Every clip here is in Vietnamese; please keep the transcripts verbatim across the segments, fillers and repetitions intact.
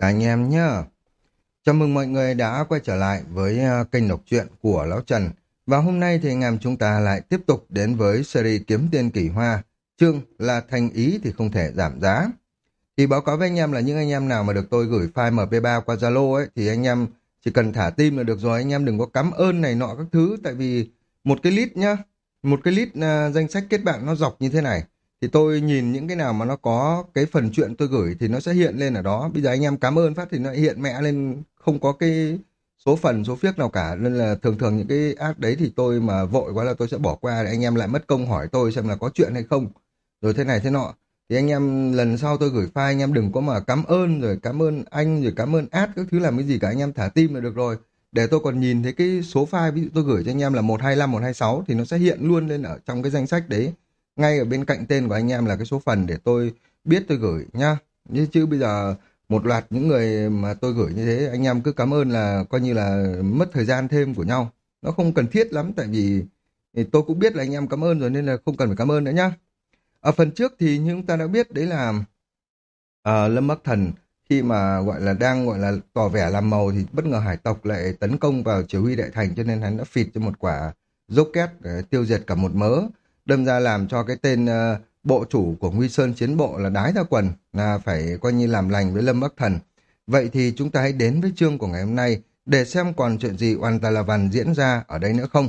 Anh em nhá. Chào mừng mọi người đã quay trở lại với ờ, kênh đọc truyện của Lão Trần. Và hôm nay thì anh em chúng ta lại tiếp tục đến với series Kiếm Tiền Kỳ Hoa. Chương là thành ý thì không thể giảm giá. Thì báo cáo với anh em là những anh em nào mà được tôi gửi file em pê ba qua Zalo ấy thì anh em chỉ cần thả tim là được rồi. Anh em đừng có cắm ơn này nọ các thứ. Tại vì một cái list nhá, một cái list ờ, danh sách kết bạn nó dọc như thế này. Thì tôi nhìn những cái nào mà nó có cái phần chuyện tôi gửi thì nó sẽ hiện lên ở đó. Bây giờ anh em cảm ơn phát thì nó hiện mẹ lên, không có cái số phần, số phiếc nào cả. Nên là thường thường những cái app đấy thì tôi mà vội quá là tôi sẽ bỏ qua để anh em lại mất công hỏi tôi xem là có chuyện hay không. Rồi thế này thế nọ. Thì anh em lần sau tôi gửi file anh em đừng có mà cảm ơn rồi cảm ơn anh rồi cảm ơn ad các thứ làm cái gì cả, anh em thả tim là được rồi. Để tôi còn nhìn thấy cái số file ví dụ tôi gửi cho anh em là một hai năm, một hai sáu thì nó sẽ hiện luôn lên ở trong cái danh sách đấy, ngay ở bên cạnh tên của anh em là cái số phần để tôi biết tôi gửi nhá. Như chứ bây giờ một loạt những người mà tôi gửi như thế anh em cứ cảm ơn là coi như là mất thời gian thêm của nhau, nó không cần thiết lắm. Tại vì thì tôi cũng biết là anh em cảm ơn rồi nên là không cần phải cảm ơn nữa nhá. Ở phần trước thì như chúng ta đã biết đấy là ờ, Lâm Bắc Thần khi mà gọi là đang gọi là tỏ vẻ làm màu thì bất ngờ hải tộc lại tấn công vào chỉ huy đại thành, cho nên hắn đã phịt cho một quả rocket để tiêu diệt cả một mớ, đâm ra làm cho cái tên ờ, bộ chủ của Nguy Sơn chiến bộ là đái ra quần, là phải coi như làm lành với Lâm Bắc Thần. Vậy thì chúng ta hãy đến với chương của ngày hôm nay để xem còn chuyện gì oan ta la văn diễn ra ở đây nữa không.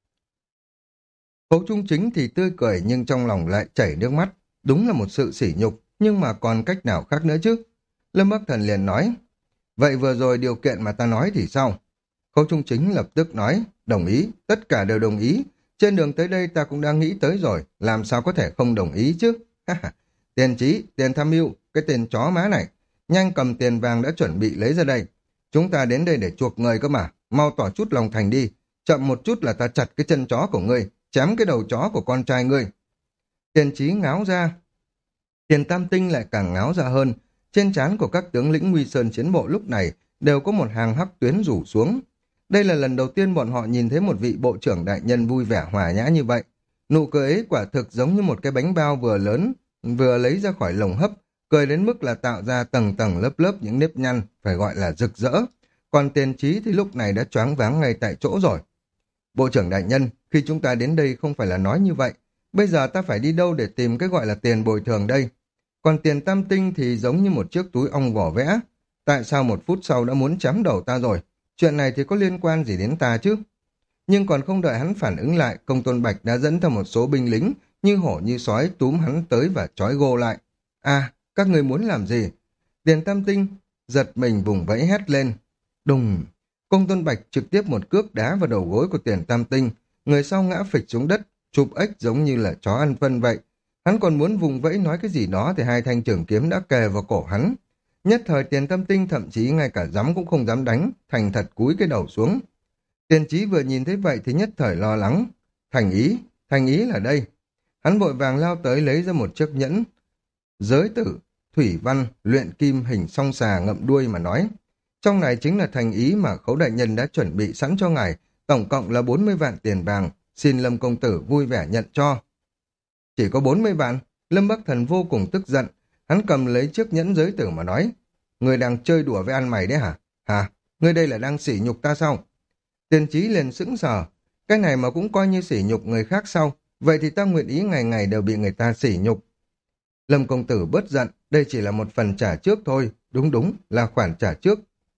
Khấu Trung Chính thì tươi cười nhưng trong lòng lại chảy nước mắt. Đúng là một sự sỉ nhục, nhưng mà còn cách nào khác nữa chứ? Lâm Bắc Thần liền nói, vậy vừa rồi điều kiện mà ta nói thì sao? Khấu Trung Chính lập tức nói, đồng ý, tất cả đều đồng ý. Trên đường tới đây ta cũng đang nghĩ tới rồi, làm sao có thể không đồng ý chứ? Tiền trí, tiền tham mưu, cái tên chó má này. Nhanh cầm tiền vàng đã chuẩn bị lấy ra đây. Chúng ta đến đây để chuộc người cơ mà, mau tỏ chút lòng thành đi. Chậm một chút là ta chặt cái chân chó của ngươi, chém cái đầu chó của con trai ngươi. Tiền trí ngáo ra. Tiền Tam Tinh lại càng ngáo ra hơn. Trên trán của các tướng lĩnh Nguy Sơn chiến bộ lúc này đều có một hàng hắc tuyến rủ xuống. Đây là lần đầu tiên bọn họ nhìn thấy một vị bộ trưởng đại nhân vui vẻ hòa nhã như vậy. Nụ cười ấy quả thực giống như một cái bánh bao vừa lớn, vừa lấy ra khỏi lồng hấp, cười đến mức là tạo ra tầng tầng lớp lớp những nếp nhăn, phải gọi là rực rỡ. Còn Tiền Trí thì lúc này đã choáng váng ngay tại chỗ rồi. Bộ trưởng đại nhân, khi chúng ta đến đây không phải là nói như vậy. Bây giờ ta phải đi đâu để tìm cái gọi là tiền bồi thường đây? Còn tiền Tam Tinh thì giống như một chiếc túi ong vỏ vẽ. Tại sao một phút sau đã muốn chém đầu ta rồi? Chuyện này thì có liên quan gì đến ta chứ? Nhưng còn không đợi hắn phản ứng lại, Công Tôn Bạch đã dẫn theo một số binh lính, như hổ như sói túm hắn tới và trói gô lại. À, các người muốn làm gì? Tiền Tam Tinh giật mình vùng vẫy hét lên. Đùng! Công Tôn Bạch trực tiếp một cước đá vào đầu gối của Tiền Tam Tinh, người sau ngã phịch xuống đất, chụp ếch giống như là chó ăn phân vậy. Hắn còn muốn vùng vẫy nói cái gì đó thì hai thanh trường kiếm đã kề vào cổ hắn. Nhất thời Tiền Tam Tinh thậm chí ngay cả dám cũng không dám đánh, thành thật cúi cái đầu xuống. Tiền Chí vừa nhìn thấy vậy thì nhất thời lo lắng. Thành ý, thành ý là đây. Hắn vội vàng lao tới lấy ra một chiếc nhẫn. Giới tử, thủy văn, luyện kim hình song xà ngậm đuôi mà nói. Trong này chính là thành ý mà Khấu đại nhân đã chuẩn bị sẵn cho ngài, tổng cộng là bốn mươi vạn tiền vàng, xin Lâm công tử vui vẻ nhận cho. Chỉ có bốn mươi vạn, Lâm Bắc Thần vô cùng tức giận, hắn cầm lấy chiếc nhẫn giới tử mà nói, người đang chơi đùa với ăn mày đấy hả? Hả? Ngươi đây là đang sỉ nhục ta sao? Tiền Chí liền sững sờ, cái này mà cũng coi như sỉ nhục người khác sao? Vậy thì ta nguyện ý ngày ngày đều bị người ta sỉ nhục. Lâm công tử bớt giận, đây chỉ là một phần trả trước thôi, đúng đúng là khoản trả trước.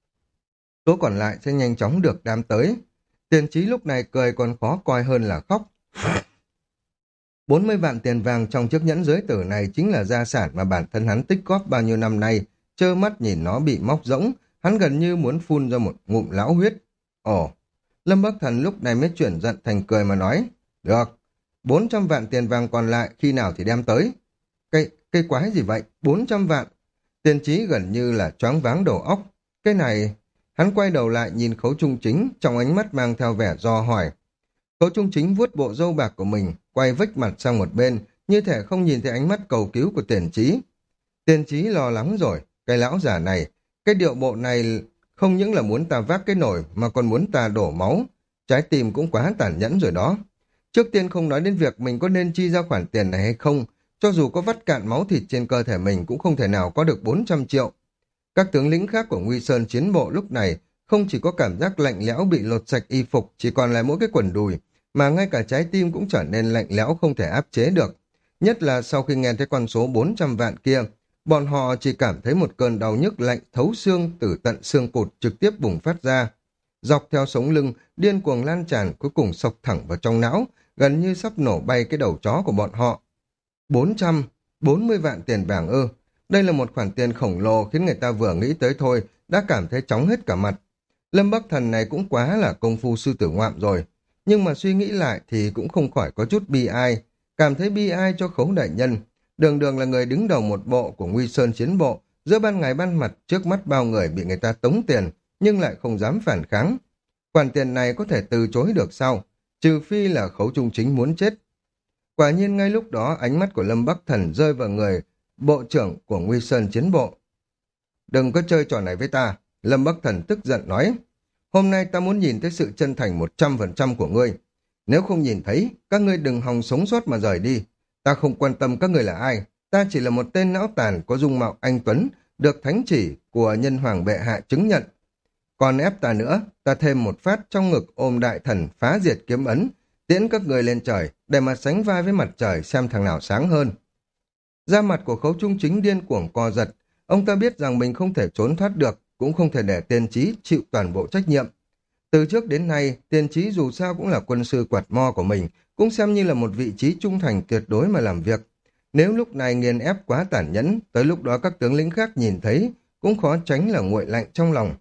Số còn lại sẽ nhanh chóng được đám tới. Tiền Chí lúc này cười còn khó coi hơn là khóc. bốn mươi vạn tiền vàng trong chiếc nhẫn giới tử này chính là gia sản mà bản thân hắn tích góp bao nhiêu năm nay, trơ mắt nhìn nó bị móc rỗng, hắn gần như muốn phun ra một ngụm lão huyết. Ồ, Lâm Bắc Thần lúc này mới chuyển giận thành cười mà nói, được, bốn trăm vạn tiền vàng còn lại khi nào thì đem tới. Cái, cái quái gì vậy, bốn trăm vạn? Tiền Chí gần như là choáng váng đầu óc. Cái này, hắn quay đầu lại nhìn Khấu Trung Chính, trong ánh mắt mang theo vẻ do hỏi. Khấu Trung Chính vuốt bộ râu bạc của mình, quay vếch mặt sang một bên, như thể không nhìn thấy ánh mắt cầu cứu của Tiền Chí. Tiền Chí lo lắng rồi, cái lão giả này, cái điệu bộ này không những là muốn ta vác cái nồi mà còn muốn ta đổ máu. Trái tim cũng quá tàn nhẫn rồi đó. Trước tiên không nói đến việc mình có nên chi ra khoản tiền này hay không, cho dù có vắt cạn máu thịt trên cơ thể mình cũng không thể nào có được bốn trăm triệu. Các tướng lĩnh khác của Nguy Sơn chiến bộ lúc này không chỉ có cảm giác lạnh lẽo bị lột sạch y phục, chỉ còn lại mỗi cái quần đùi, mà ngay cả trái tim cũng trở nên lạnh lẽo không thể áp chế được. Nhất là sau khi nghe thấy con số bốn trăm vạn kia, bọn họ chỉ cảm thấy một cơn đau nhức lạnh thấu xương từ tận xương cụt trực tiếp bùng phát ra. Dọc theo sống lưng, điên cuồng lan tràn cuối cùng sộc thẳng vào trong não, gần như sắp nổ bay cái đầu chó của bọn họ. bốn trăm bốn mươi vạn tiền vàng ư. Đây là một khoản tiền khổng lồ khiến người ta vừa nghĩ tới thôi, đã cảm thấy chóng hết cả mặt. Lâm Bắc Thần này cũng quá là công phu sư tử ngoạm rồi. Nhưng mà suy nghĩ lại thì cũng không khỏi có chút bi ai. Cảm thấy bi ai cho Khấu đại nhân. Đường đường là người đứng đầu một bộ của Nguy Sơn chiến bộ, giữa ban ngày ban mặt trước mắt bao người bị người ta tống tiền, nhưng lại không dám phản kháng. Khoản tiền này có thể từ chối được sao? Trừ phi là Khấu Trung Chính muốn chết. Quả nhiên ngay lúc đó ánh mắt của Lâm Bắc Thần rơi vào người bộ trưởng của Nguy Sơn chiến bộ. Đừng có chơi trò này với ta, Lâm Bắc Thần tức giận nói. Hôm nay ta muốn nhìn thấy sự chân thành một trăm phần trăm của ngươi. Nếu không nhìn thấy, các ngươi đừng hòng sống sót mà rời đi. Ta không quan tâm các ngươi là ai, ta chỉ là một tên não tàn có dung mạo anh tuấn, được thánh chỉ của nhân hoàng bệ hạ chứng nhận. Còn ép ta nữa, ta thêm một phát trong ngực ôm đại thần phá diệt kiếm ấn, tiễn các người lên trời, để mà sánh vai với mặt trời xem thằng nào sáng hơn. Da mặt của Khấu Trung Chính điên cuồng co giật, ông ta biết rằng mình không thể trốn thoát được, cũng không thể để Tiên Chí chịu toàn bộ trách nhiệm. Từ trước đến nay, Tiên Chí dù sao cũng là quân sư quạt mo của mình, cũng xem như là một vị trí trung thành tuyệt đối mà làm việc. Nếu lúc này nghiền ép quá tàn nhẫn, tới lúc đó các tướng lĩnh khác nhìn thấy, cũng khó tránh là nguội lạnh trong lòng.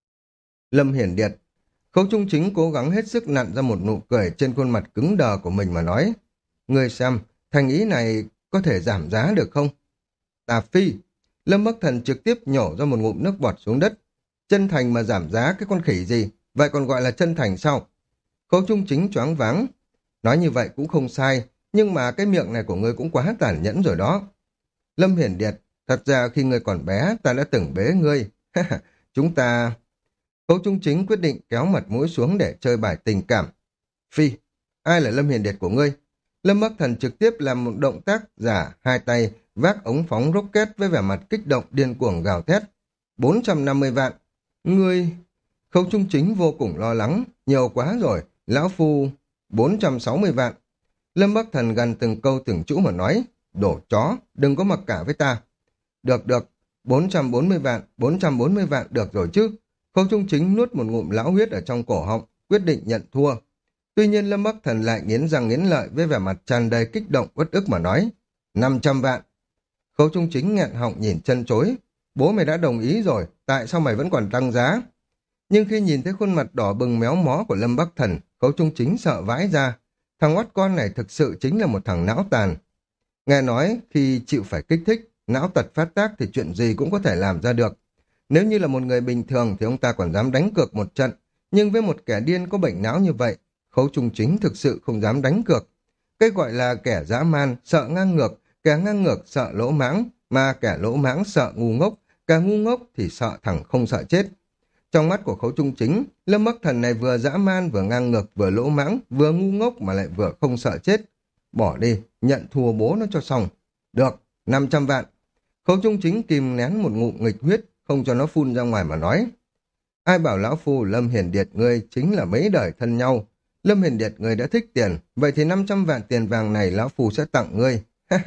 Lâm Hiển Điệt, Khấu Trung Chính cố gắng hết sức nặn ra một nụ cười trên khuôn mặt cứng đờ của mình mà nói. Ngươi xem, thành ý này có thể giảm giá được không? Tà phi! Lâm Bắc Thần trực tiếp nhổ ra một ngụm nước bọt xuống đất. Chân thành mà giảm giá cái con khỉ gì? Vậy còn gọi là chân thành sao? Khấu Trung Chính choáng váng. Nói như vậy cũng không sai, nhưng mà cái miệng này của ngươi cũng quá tàn nhẫn rồi đó. Lâm Hiển Điệt, thật ra khi ngươi còn bé, ta đã từng bế ngươi. Chúng ta... Khấu Trung Chính quyết định kéo mặt mũi xuống để chơi bài tình cảm. Phi, ai là Lâm Hiển Điệt của ngươi? Lâm Bắc Thần trực tiếp làm một động tác giả hai tay vác ống phóng rocket với vẻ mặt kích động điên cuồng gào thét. bốn trăm năm mươi vạn. Ngươi... Khấu Trung Chính vô cùng lo lắng. Nhiều quá rồi. Lão Phu... bốn trăm sáu mươi vạn. Lâm Bắc Thần gần từng câu từng chữ mà nói. Đổ chó, đừng có mặc cả với ta. Được được. bốn trăm bốn mươi vạn, bốn trăm bốn mươi vạn được rồi chứ. Khấu Trung Chính nuốt một ngụm lão huyết ở trong cổ họng, quyết định nhận thua. Tuy nhiên Lâm Bắc Thần lại nghiến răng nghiến lợi với vẻ mặt tràn đầy kích động uất ức mà nói. năm trăm vạn. Khấu Trung Chính nghẹn họng nhìn chân chối. Bố mày đã đồng ý rồi, tại sao mày vẫn còn tăng giá? Nhưng khi nhìn thấy khuôn mặt đỏ bừng méo mó của Lâm Bắc Thần, Khấu Trung Chính sợ vãi ra. Thằng oắt con này thực sự chính là một thằng não tàn. Nghe nói khi chịu phải kích thích, não tật phát tác thì chuyện gì cũng có thể làm ra được. Nếu như là một người bình thường thì ông ta còn dám đánh cược một trận, nhưng với một kẻ điên có bệnh não như vậy, Khấu Trung Chính thực sự không dám đánh cược. Cái gọi là kẻ dã man, sợ ngang ngược, kẻ ngang ngược sợ lỗ mãng, mà kẻ lỗ mãng sợ ngu ngốc, kẻ ngu ngốc thì sợ thằng không sợ chết. Trong mắt của Khấu Trung Chính, Lâm Bắc Thần này vừa dã man, vừa ngang ngược, vừa lỗ mãng, vừa ngu ngốc mà lại vừa không sợ chết. Bỏ đi, nhận thua bố nó cho xong. Được, năm trăm vạn. Khấu Trung Chính kìm nén một ngụm nghịch huyết, không cho nó phun ra ngoài mà nói. Ai bảo lão phu Lâm Hiển Điệt ngươi chính là mấy đời thân nhau. Lâm Hiển Điệt ngươi đã thích tiền, vậy thì năm trăm vạn tiền vàng này lão phu sẽ tặng ngươi.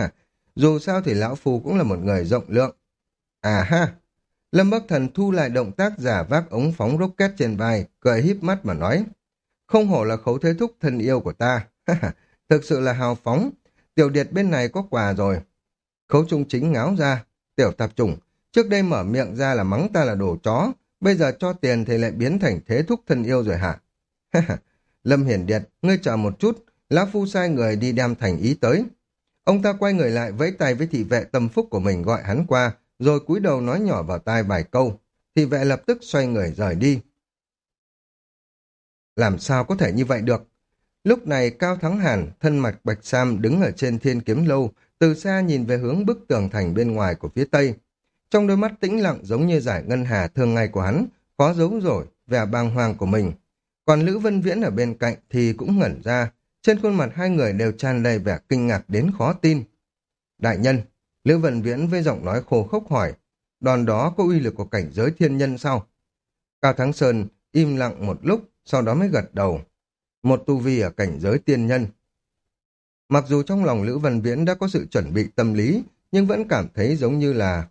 Dù sao thì lão phu cũng là một người rộng lượng. À ha! Lâm Bắc Thần thu lại động tác giả vác ống phóng rocket trên vai, cười híp mắt mà nói. Không hổ là Khấu Thế Thúc thân yêu của ta. Thực sự là hào phóng. Tiểu Điệt bên này có quà rồi. Khấu Trung Chính ngáo ra. Tiểu tạp chủng, trước đây mở miệng ra là mắng ta là đồ chó, bây giờ cho tiền thì lại biến thành Thế Thúc thân yêu rồi hả? Lâm Hiển Điệt, ngươi chờ một chút, lão phu sai người đi đem thành ý tới. Ông ta quay người lại vẫy tay với thị vệ tâm phúc của mình gọi hắn qua, rồi cúi đầu nói nhỏ vào tai vài câu. Thị vệ lập tức xoay người rời đi. Làm sao có thể như vậy được? Lúc này Cao Thắng Hàn, thân mặt bạch sam đứng ở trên Thiên Kiếm Lâu, từ xa nhìn về hướng bức tường thành bên ngoài của phía tây. Trong đôi mắt tĩnh lặng giống như giải ngân hà thường ngày của hắn, khó giấu rồi vẻ bàng hoàng của mình. Còn Lữ Vân Viễn ở bên cạnh thì cũng ngẩn ra, trên khuôn mặt hai người đều tràn đầy vẻ kinh ngạc đến khó tin. Đại nhân, Lữ Vân Viễn với giọng nói khô khốc hỏi, đòn đó có uy lực của cảnh giới thiên nhân sao? Cao Thắng Sơn im lặng một lúc, sau đó mới gật đầu. Một tu vi ở cảnh giới tiên nhân. Mặc dù trong lòng Lữ Văn Viễn đã có sự chuẩn bị tâm lý, nhưng vẫn cảm thấy giống như là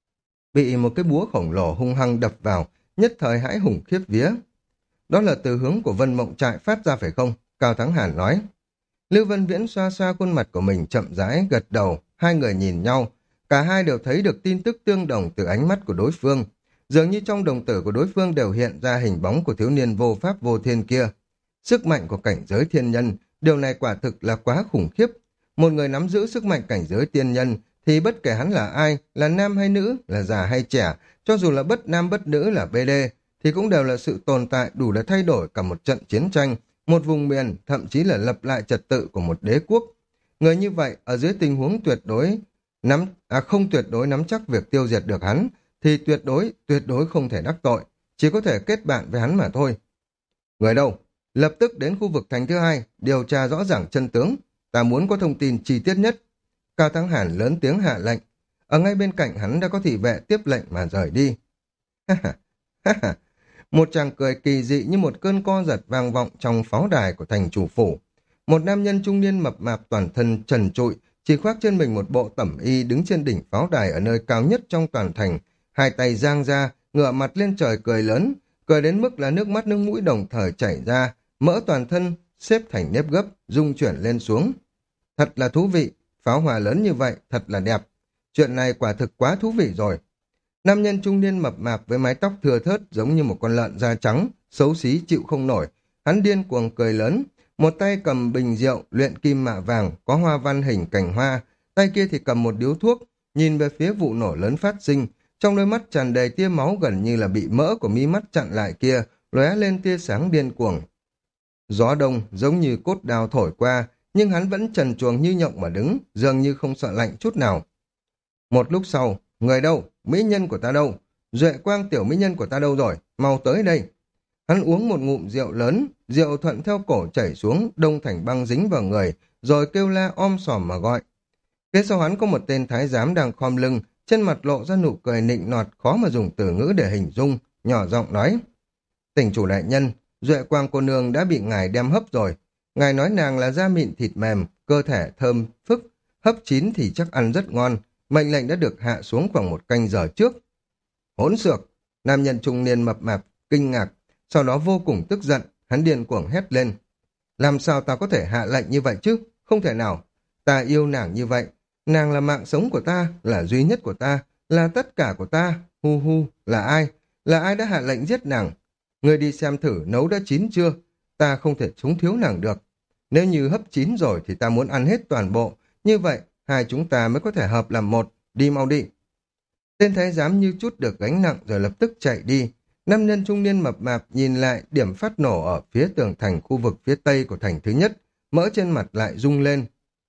bị một cái búa khổng lồ hung hăng đập vào, nhất thời hãi hùng khiếp vía. Đó là từ hướng của Vân Mộng Trại phát ra phải không? Cao Thắng Hàn nói. Lưu Văn Viễn xoa xoa khuôn mặt của mình chậm rãi gật đầu, hai người nhìn nhau. Cả hai đều thấy được tin tức tương đồng từ ánh mắt của đối phương. Dường như trong đồng tử của đối phương đều hiện ra hình bóng của thiếu niên vô pháp vô thiên kia. Sức mạnh của cảnh giới thiên nhân, điều này quả thực là quá khủng khiếp. Một người nắm giữ sức mạnh cảnh giới tiên nhân thì bất kể hắn là ai, là nam hay nữ, là già hay trẻ, cho dù là bất nam bất nữ là bê đê, thì cũng đều là sự tồn tại đủ để thay đổi cả một trận chiến tranh, một vùng miền, thậm chí là lập lại trật tự của một đế quốc. Người như vậy, ở dưới tình huống tuyệt đối, nắm à không tuyệt đối nắm chắc việc tiêu diệt được hắn, thì tuyệt đối, tuyệt đối không thể đắc tội, chỉ có thể kết bạn với hắn mà thôi. Người đâu? Lập tức đến khu vực thành thứ hai, điều tra rõ ràng chân tướng. Ta muốn có thông tin chi tiết nhất. Cao Thắng Hàn lớn tiếng hạ lệnh. Ở ngay bên cạnh hắn đã có thị vệ tiếp lệnh mà rời đi. Ha ha, ha ha. Một chàng cười kỳ dị như một cơn co giật vang vọng trong pháo đài của thành chủ phủ. Một nam nhân trung niên mập mạp toàn thân trần trụi, chỉ khoác trên mình một bộ tẩm y đứng trên đỉnh pháo đài ở nơi cao nhất trong toàn thành, hai tay giang ra, ngửa mặt lên trời cười lớn, cười đến mức là nước mắt nước mũi đồng thời chảy ra, mỡ toàn thân xếp thành nếp gấp, rung chuyển lên xuống. Thật là thú vị, pháo hoa lớn như vậy, thật là đẹp. Chuyện này quả thực quá thú vị rồi. Nam nhân trung niên mập mạp với mái tóc thưa thớt giống như một con lợn da trắng, xấu xí chịu không nổi. Hắn điên cuồng cười lớn, một tay cầm bình rượu luyện kim mạ vàng có hoa văn hình cành hoa, tay kia thì cầm một điếu thuốc, nhìn về phía vụ nổ lớn phát sinh, trong đôi mắt tràn đầy tia máu gần như là bị mỡ của mí mắt chặn lại kia, lóe lên tia sáng điên cuồng. Gió đông giống như cốt đao thổi qua, nhưng hắn vẫn trần truồng như nhộng mà đứng, dường như không sợ lạnh chút nào. Một lúc sau, người đâu? Mỹ nhân của ta đâu? Duệ quang tiểu mỹ nhân của ta đâu rồi? Mau tới đây. Hắn uống một ngụm rượu lớn, rượu thuận theo cổ chảy xuống, đông thành băng dính vào người, rồi kêu la om sòm mà gọi. Phía sau hắn có một tên thái giám đang khom lưng, trên mặt lộ ra nụ cười nịnh nọt khó mà dùng từ ngữ để hình dung, nhỏ giọng nói. Tỉnh chủ đại nhân, Duệ quang cô nương đã bị ngài đem hấp rồi. Ngài nói nàng là da mịn thịt mềm, cơ thể thơm phức, hấp chín thì chắc ăn rất ngon. Mệnh lệnh đã được hạ xuống khoảng một canh giờ trước. Hỗn xược! Nam nhân trung niên mập mạp, kinh ngạc, sau đó vô cùng tức giận, hắn điên cuồng hét lên. Làm sao ta có thể hạ lệnh như vậy chứ? Không thể nào. Ta yêu nàng như vậy. Nàng là mạng sống của ta, là duy nhất của ta, là tất cả của ta. Hu hu, là ai? Là ai đã hạ lệnh giết nàng? Người đi xem thử nấu đã chín chưa? Ta không thể trúng thiếu nàng được. Nếu như hấp chín rồi thì ta muốn ăn hết toàn bộ. Như vậy, hai chúng ta mới có thể hợp làm một. Đi mau đi. Tên thái giám như chút được gánh nặng rồi lập tức chạy đi. Nam nhân trung niên mập mạp nhìn lại điểm phát nổ ở phía tường thành khu vực phía tây của thành thứ nhất, mỡ trên mặt lại rung lên.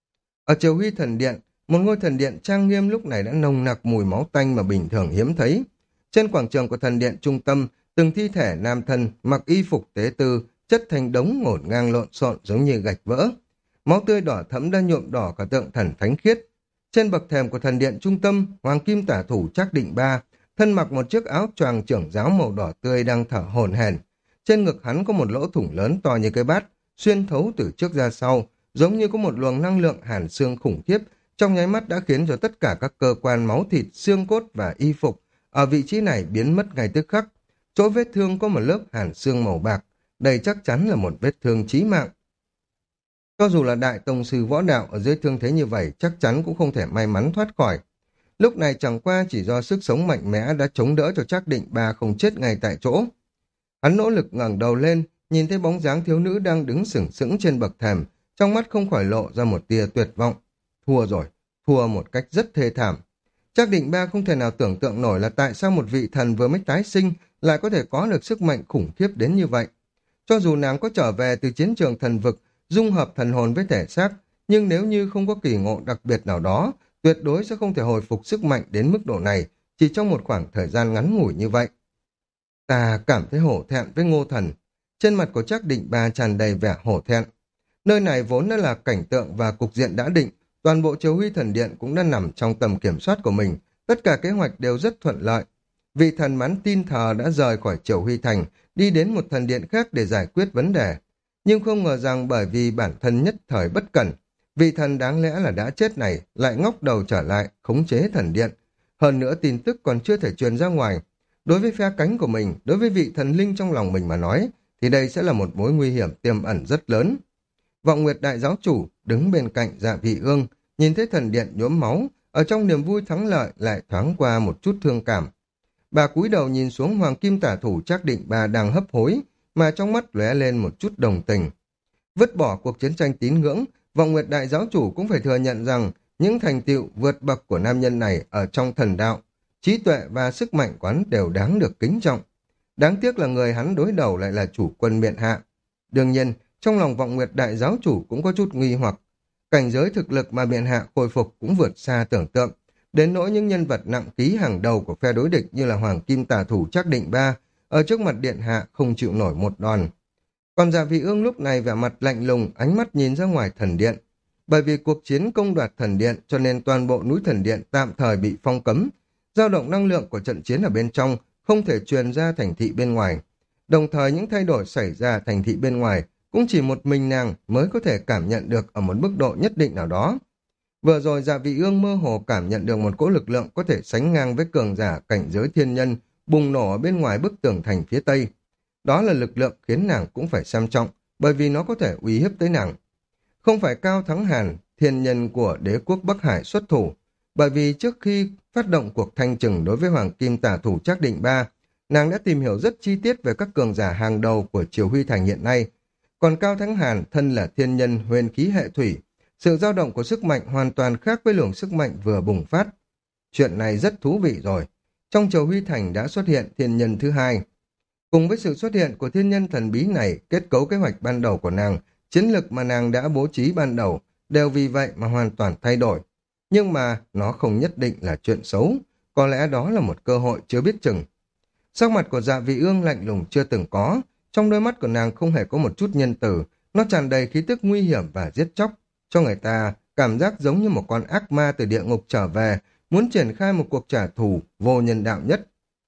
Ở Triều Huy thần điện, một ngôi thần điện trang nghiêm lúc này đã nồng nặc mùi máu tanh mà bình thường hiếm thấy. Trên quảng trường của thần điện trung tâm, từng thi thể nam thân mặc y phục tế tư chất thành đống ngổn ngang lộn xộn giống như gạch vỡ. Máu tươi đỏ thẫm đã nhuộm đỏ cả tượng thần thánh khiết. Trên bậc thềm của thần điện trung tâm, hoàng kim tả thủ Trác Định Ba thân mặc một chiếc áo choàng trưởng giáo màu đỏ tươi đang thở hổn hển. Trên ngực hắn có một lỗ thủng lớn to như cái bát, xuyên thấu từ trước ra sau, giống như có một luồng năng lượng hàn xương khủng khiếp, trong nháy mắt đã khiến cho tất cả các cơ quan máu thịt, xương cốt và y phục ở vị trí này biến mất ngay tức khắc. Chỗ vết thương có một lớp hàn xương màu bạc, đây chắc chắn là một vết thương chí mạng. Cho dù là đại tông sư võ đạo ở dưới thương thế như vậy, chắc chắn cũng không thể may mắn thoát khỏi. Lúc này chẳng qua chỉ do sức sống mạnh mẽ đã chống đỡ cho Trác Định Ba không chết ngay tại chỗ. Hắn nỗ lực ngẩng đầu lên, nhìn thấy bóng dáng thiếu nữ đang đứng sừng sững trên bậc thềm, trong mắt không khỏi lộ ra một tia tuyệt vọng. Thua rồi, thua một cách rất thê thảm. Trác Định Ba không thể nào tưởng tượng nổi là tại sao một vị thần vừa mới tái sinh lại có thể có được sức mạnh khủng khiếp đến như vậy. Cho dù nàng có trở về từ chiến trường thần vực, dung hợp thần hồn với thể xác, nhưng nếu như không có kỳ ngộ đặc biệt nào đó, tuyệt đối sẽ không thể hồi phục sức mạnh đến mức độ này, chỉ trong một khoảng thời gian ngắn ngủi như vậy. Ta cảm thấy hổ thẹn với Ngô Thần. Trên mặt của Trác Định Ba tràn đầy vẻ hổ thẹn. Nơi này vốn đã là cảnh tượng và cục diện đã định, toàn bộ Triều Huy thần điện cũng đã nằm trong tầm kiểm soát của mình, Tất cả kế hoạch đều rất thuận lợi. Vị thần mắn tin thờ đã rời khỏi Triều Huy Thành, đi đến một thần điện khác để giải quyết vấn đề. Nhưng không ngờ rằng bởi vì bản thân nhất thời bất cẩn, vị thần đáng lẽ là đã chết này lại ngóc đầu trở lại, khống chế thần điện. Hơn nữa tin tức còn chưa thể truyền ra ngoài. Đối với phe cánh của mình, đối với vị thần linh trong lòng mình mà nói, thì đây sẽ là một mối nguy hiểm tiềm ẩn rất lớn. Vọng Nguyệt đại giáo chủ đứng bên cạnh Dạ Vị Ương, nhìn thấy thần điện nhuốm máu, ở trong niềm vui thắng lợi lại thoáng qua một chút thương cảm. Bà cúi đầu nhìn xuống Hoàng Kim Tả Thủ Trác Định Ba đang hấp hối, mà trong mắt lóe lên một chút đồng tình. Vứt bỏ cuộc chiến tranh tín ngưỡng, Vọng Nguyệt đại giáo chủ cũng phải thừa nhận rằng những thành tựu vượt bậc của nam nhân này ở trong thần đạo, trí tuệ và sức mạnh quán đều đáng được kính trọng. Đáng tiếc là người hắn đối đầu lại là chủ quân miện hạ. Đương nhiên, trong lòng Vọng Nguyệt đại giáo chủ cũng có chút nghi hoặc. Cảnh giới thực lực mà miện hạ khôi phục cũng vượt xa tưởng tượng. Đến nỗi những nhân vật nặng ký hàng đầu của phe đối địch như là Hoàng Kim Tả Thủ Trác Định Ba, ở trước mặt điện hạ không chịu nổi một đòn. Còn Dạ Vị Ương lúc này vẻ mặt lạnh lùng, ánh mắt nhìn ra ngoài thần điện. Bởi vì cuộc chiến công đoạt thần điện cho nên toàn bộ núi thần điện tạm thời bị phong cấm. Dao động năng lượng của trận chiến ở bên trong không thể truyền ra thành thị bên ngoài. Đồng thời những thay đổi xảy ra thành thị bên ngoài cũng chỉ một mình nàng mới có thể cảm nhận được ở một mức độ nhất định nào đó. Vừa rồi Dạ Vị Ương mơ hồ cảm nhận được một cỗ lực lượng có thể sánh ngang với cường giả cảnh giới thiên nhân bùng nổ ở bên ngoài bức tường thành phía tây. Đó là lực lượng khiến nàng cũng phải xem trọng, bởi vì nó có thể uy hiếp tới nàng. Không phải Cao Thắng Hàn, thiên nhân của đế quốc Bắc Hải xuất thủ, bởi vì trước khi phát động cuộc thanh trừng đối với Hoàng Kim Tả Thủ Trác Định Ba, nàng đã tìm hiểu rất chi tiết về các cường giả hàng đầu của Triều Huy Thành hiện nay. Còn Cao Thắng Hàn thân là thiên nhân huyền khí hệ thủy, sự dao động của sức mạnh hoàn toàn khác với luồng sức mạnh vừa bùng phát. Chuyện này rất thú vị rồi. Trong Triều Huy Thành đã xuất hiện thiên nhân thứ hai. Cùng với sự xuất hiện của thiên nhân thần bí này, kết cấu kế hoạch ban đầu của nàng, chiến lực mà nàng đã bố trí ban đầu, đều vì vậy mà hoàn toàn thay đổi. Nhưng mà nó không nhất định là chuyện xấu, có lẽ đó là một cơ hội chưa biết chừng. Sắc mặt của Dạ Vị Ương lạnh lùng chưa từng có, trong đôi mắt của nàng không hề có một chút nhân từ, nó tràn đầy khí tức nguy hiểm và giết chóc, cho người ta cảm giác giống như một con ác ma từ địa ngục trở về, muốn triển khai một cuộc trả thù vô nhân đạo nhất.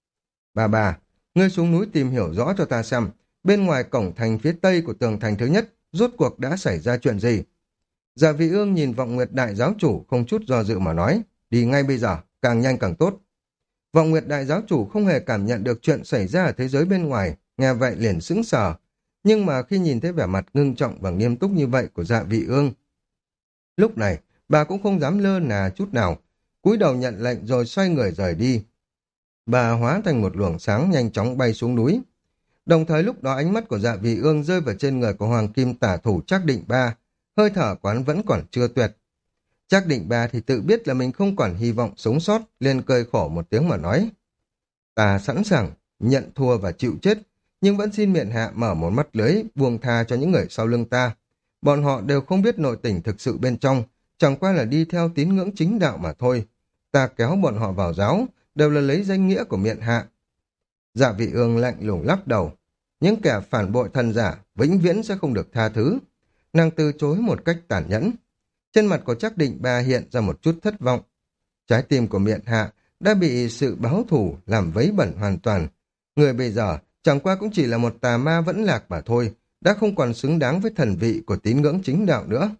Bà bà, ngươi xuống núi tìm hiểu rõ cho ta xem, bên ngoài cổng thành phía tây của tường thành thứ nhất, rốt cuộc đã xảy ra chuyện gì? Dạ Vị Ương nhìn Vọng Nguyệt đại giáo chủ không chút do dự mà nói, đi ngay bây giờ, càng nhanh càng tốt. Vọng Nguyệt đại giáo chủ không hề cảm nhận được chuyện xảy ra ở thế giới bên ngoài, nghe vậy liền sững sờ. Nhưng mà khi nhìn thấy vẻ mặt ngưng trọng và nghiêm túc như vậy của Dạ Vị Ương, lúc này bà cũng không dám lơ là chút nào, cúi đầu nhận lệnh rồi xoay người rời đi. Bà hóa thành một luồng sáng nhanh chóng bay xuống núi. Đồng thời lúc đó ánh mắt của Dạ Vị Ương rơi vào trên người của Hoàng Kim Tả Thủ Trác Định Ba, hơi thở quán vẫn còn chưa tuyệt. Trác Định Ba thì tự biết là mình không còn hy vọng sống sót, liền cười khổ một tiếng mà nói. Ta sẵn sàng nhận thua và chịu chết, nhưng vẫn xin miện hạ mở một mắt lưới, buông tha cho những người sau lưng ta. Bọn họ đều không biết nội tình thực sự bên trong, chẳng qua là đi theo tín ngưỡng chính đạo mà thôi. Ta kéo bọn họ vào giáo, đều là lấy danh nghĩa của miện hạ. Dạ Vị Ương lạnh lùng lắc đầu. Những kẻ phản bội thần giả vĩnh viễn sẽ không được tha thứ. Nàng từ chối một cách tàn nhẫn. Trên mặt của Trác Định Ba hiện ra một chút thất vọng. Trái tim của miện hạ đã bị sự báo thù làm vấy bẩn hoàn toàn. Người bây giờ chẳng qua cũng chỉ là một tà ma vẫn lạc mà thôi, đã không còn xứng đáng với thần vị của tín ngưỡng chính đạo nữa.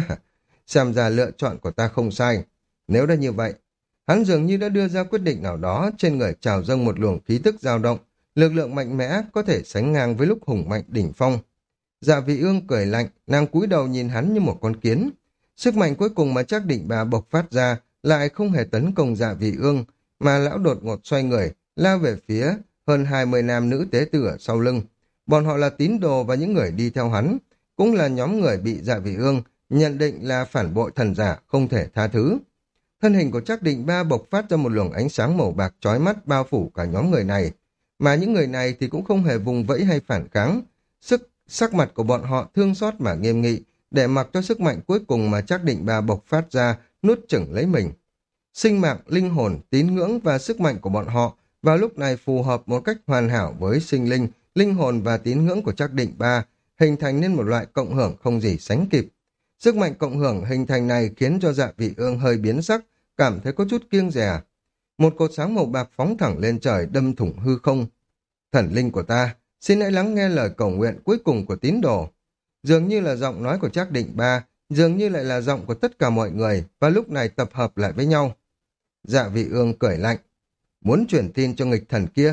Xem ra lựa chọn của ta không sai. Nếu đã như vậy, hắn dường như đã đưa ra quyết định nào đó, trên người trào dâng một luồng khí tức dao động, lực lượng mạnh mẽ có thể sánh ngang với lúc hùng mạnh đỉnh phong. Dạ Vị Ương cười lạnh, nàng cúi đầu nhìn hắn như một con kiến. Sức mạnh cuối cùng mà Trác Định Ba bộc phát ra lại không hề tấn công Dạ Vị Ương, mà lão đột ngột xoay người, lao về phía hơn hai mươi nam nữ tế tử ở sau lưng. Bọn họ là tín đồ và những người đi theo hắn, cũng là nhóm người bị Dạ Vị Ương nhận định là phản bội thần giả không thể tha thứ. Thân hình của Trác Định Ba bộc phát ra một luồng ánh sáng màu bạc chói mắt bao phủ cả nhóm người này, mà những người này thì cũng không hề vùng vẫy hay phản kháng. Sức sắc mặt của bọn họ thương xót mà nghiêm nghị, để mặc cho sức mạnh cuối cùng mà Trác Định Ba bộc phát ra nuốt chửng lấy mình. Sinh mạng, linh hồn, tín ngưỡng và sức mạnh của bọn họ vào lúc này phù hợp một cách hoàn hảo với sinh linh, linh hồn và tín ngưỡng của Trác Định Ba, hình thành nên một loại cộng hưởng không gì sánh kịp. Sức mạnh cộng hưởng hình thành này khiến cho Dạ Vị Ương hơi biến sắc, cảm thấy có chút kiêng dè. Một cột sáng màu bạc phóng thẳng lên trời đâm thủng hư không. Thần linh của ta, xin hãy lắng nghe lời cầu nguyện cuối cùng của tín đồ. Dường như là giọng nói của Trác Định Ba, dường như lại là giọng của tất cả mọi người, và lúc này tập hợp lại với nhau. Dạ Vị Ương cười lạnh. Muốn truyền tin cho nghịch thần kia?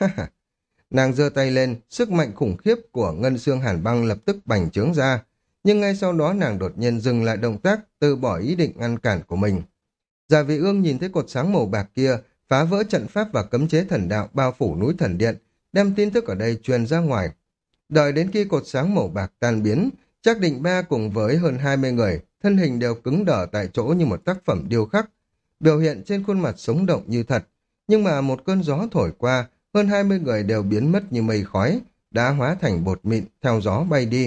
Nàng giơ tay lên, sức mạnh khủng khiếp của ngân xương hàn băng lập tức bành trướng ra. Nhưng ngay sau đó nàng đột nhiên dừng lại động tác, từ bỏ ý định ngăn cản của mình. Dạ Vị Ương nhìn thấy cột sáng màu bạc kia, phá vỡ trận pháp và cấm chế thần đạo bao phủ núi thần điện, đem tin tức ở đây truyền ra ngoài. Đợi đến khi cột sáng màu bạc tan biến, Trác Định Ba cùng với hơn hai mươi người, thân hình đều cứng đờ tại chỗ như một tác phẩm điêu khắc, biểu hiện trên khuôn mặt sống động như thật. Nhưng mà một cơn gió thổi qua, hơn hai mươi người đều biến mất như mây khói, đã hóa thành bột mịn theo gió bay đi.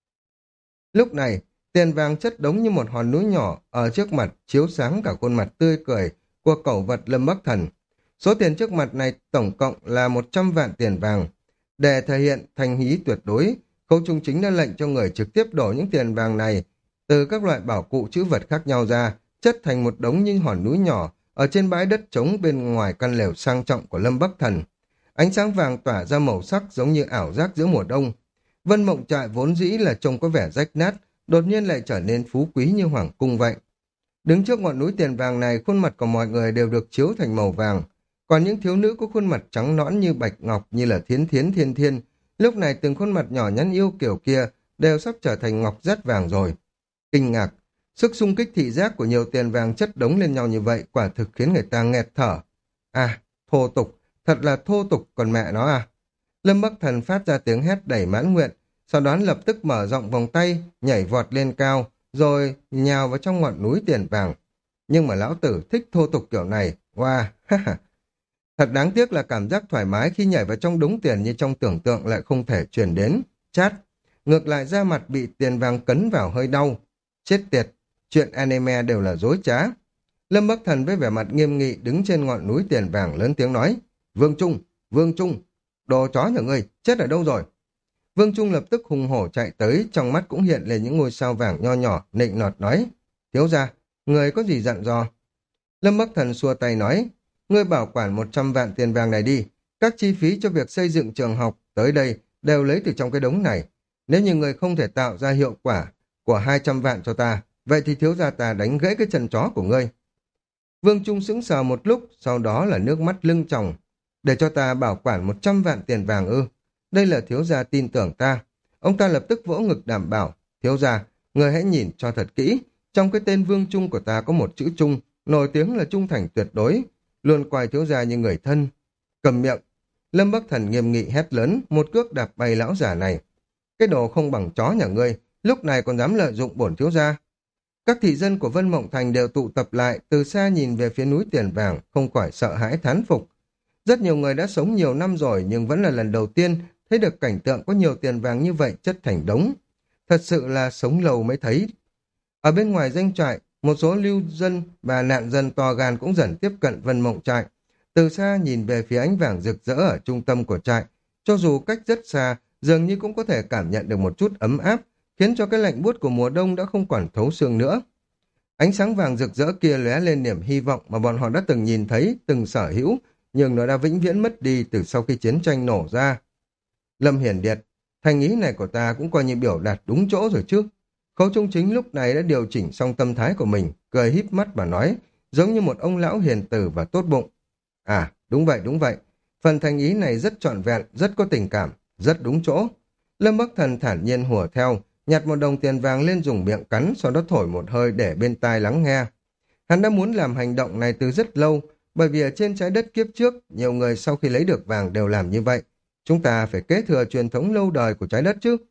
Lúc này, tiền vàng chất đống như một hòn núi nhỏ ở trước mặt chiếu sáng cả khuôn mặt tươi cười của cẩu vật Lâm Bắc Thần. Số tiền trước mặt này tổng cộng là một trăm vạn tiền vàng. Để thể hiện thành ý tuyệt đối, Khâu Trung Chính đã lệnh cho người trực tiếp đổ những tiền vàng này từ các loại bảo cụ trữ vật khác nhau ra, chất thành một đống như hòn núi nhỏ ở trên bãi đất trống bên ngoài căn lều sang trọng của Lâm Bắc Thần. Ánh sáng vàng tỏa ra màu sắc giống như ảo giác giữa mùa đông. Vân Mộng Trại vốn dĩ là trông có vẻ rách nát, đột nhiên lại trở nên phú quý như hoàng cung vậy. Đứng trước ngọn núi tiền vàng này, khuôn mặt của mọi người đều được chiếu thành màu vàng. Còn những thiếu nữ có khuôn mặt trắng nõn như bạch ngọc, như là thiến thiến thiên thiên, lúc này từng khuôn mặt nhỏ nhắn yêu kiểu kia đều sắp trở thành ngọc rát vàng rồi. Kinh ngạc, sức xung kích thị giác của nhiều tiền vàng chất đống lên nhau như vậy quả thực khiến người ta nghẹt thở. À, thô tục, thật là thô tục còn mẹ nó à. Lâm Bắc Thần phát ra tiếng hét đầy mãn nguyện, sau đó lập tức mở rộng vòng tay, nhảy vọt lên cao, rồi nhào vào trong ngọn núi tiền vàng. Nhưng mà lão tử thích thô tục kiểu này, wow, ha ha. Thật đáng tiếc là cảm giác thoải mái khi nhảy vào trong đống tiền như trong tưởng tượng lại không thể truyền đến. Chát, ngược lại da mặt bị tiền vàng cấn vào hơi đau. Chết tiệt, chuyện anime đều là dối trá. Lâm Bắc Thần với vẻ mặt nghiêm nghị đứng trên ngọn núi tiền vàng lớn tiếng nói. Vương Trung, Vương Trung, đồ chó nhà ngươi, chết ở đâu rồi? Vương Trung lập tức hùng hổ chạy tới, trong mắt cũng hiện lên những ngôi sao vàng nho nhỏ, nịnh nọt nói. Thiếu gia, người có gì dặn dò? Lâm Bắc Thần xua tay nói. Ngươi bảo quản một trăm vạn tiền vàng này đi, các chi phí cho việc xây dựng trường học tới đây đều lấy từ trong cái đống này. Nếu như người không thể tạo ra hiệu quả của hai trăm vạn cho ta, vậy thì thiếu gia ta đánh gãy cái chân chó của ngươi. Vương Trung sững sờ một lúc, sau đó là nước mắt lưng tròng. Để cho ta bảo quản một trăm vạn tiền vàng ư? Đây là thiếu gia tin tưởng ta. Ông ta lập tức vỗ ngực đảm bảo. Thiếu gia, người hãy nhìn cho thật kỹ. Trong cái tên Vương Trung của ta có một chữ Trung, nổi tiếng là trung thành tuyệt đối. Luôn coi thiếu gia như người thân. Cầm miệng. Lâm Bắc Thần nghiêm nghị hét lớn, một cước đạp bay lão giả này. Cái đồ không bằng chó nhà ngươi, lúc này còn dám lợi dụng bổn thiếu gia. Các thị dân của Vân Mộng Thành đều tụ tập lại, từ xa nhìn về phía núi tiền vàng, không khỏi sợ hãi thán phục. Rất nhiều người đã sống nhiều năm rồi nhưng vẫn là lần đầu tiên thấy được cảnh tượng có nhiều tiền vàng như vậy chất thành đống. Thật sự là sống lâu mới thấy. Ở bên ngoài doanh trại, một số lưu dân và nạn dân to gan cũng dần tiếp cận Vân Mộng Trại. Từ xa nhìn về phía ánh vàng rực rỡ ở trung tâm của trại, cho dù cách rất xa, dường như cũng có thể cảm nhận được một chút ấm áp, khiến cho cái lạnh buốt của mùa đông đã không còn thấu xương nữa. Ánh sáng vàng rực rỡ kia lóe lên niềm hy vọng mà bọn họ đã từng nhìn thấy, từng sở hữu, nhưng nó đã vĩnh viễn mất đi từ sau khi chiến tranh nổ ra. Lâm Hiển Điệt, thành ý này của ta cũng coi như biểu đạt đúng chỗ rồi chứ. Khấu Trung Chính lúc này đã điều chỉnh xong tâm thái của mình, cười híp mắt và nói, giống như một ông lão hiền từ và tốt bụng. À, đúng vậy, đúng vậy. Phần thành ý này rất trọn vẹn, rất có tình cảm, rất đúng chỗ. Lâm Bắc Thần thản nhiên hùa theo, nhặt một đồng tiền vàng lên dùng miệng cắn, sau đó thổi một hơi để bên tai lắng nghe. Hắn đã muốn làm hành động này từ rất lâu, bởi vì ở trên trái đất kiếp trước, nhiều người sau khi lấy được vàng đều làm như vậy. Chúng ta phải kế thừa truyền thống lâu đời của trái đất chứ.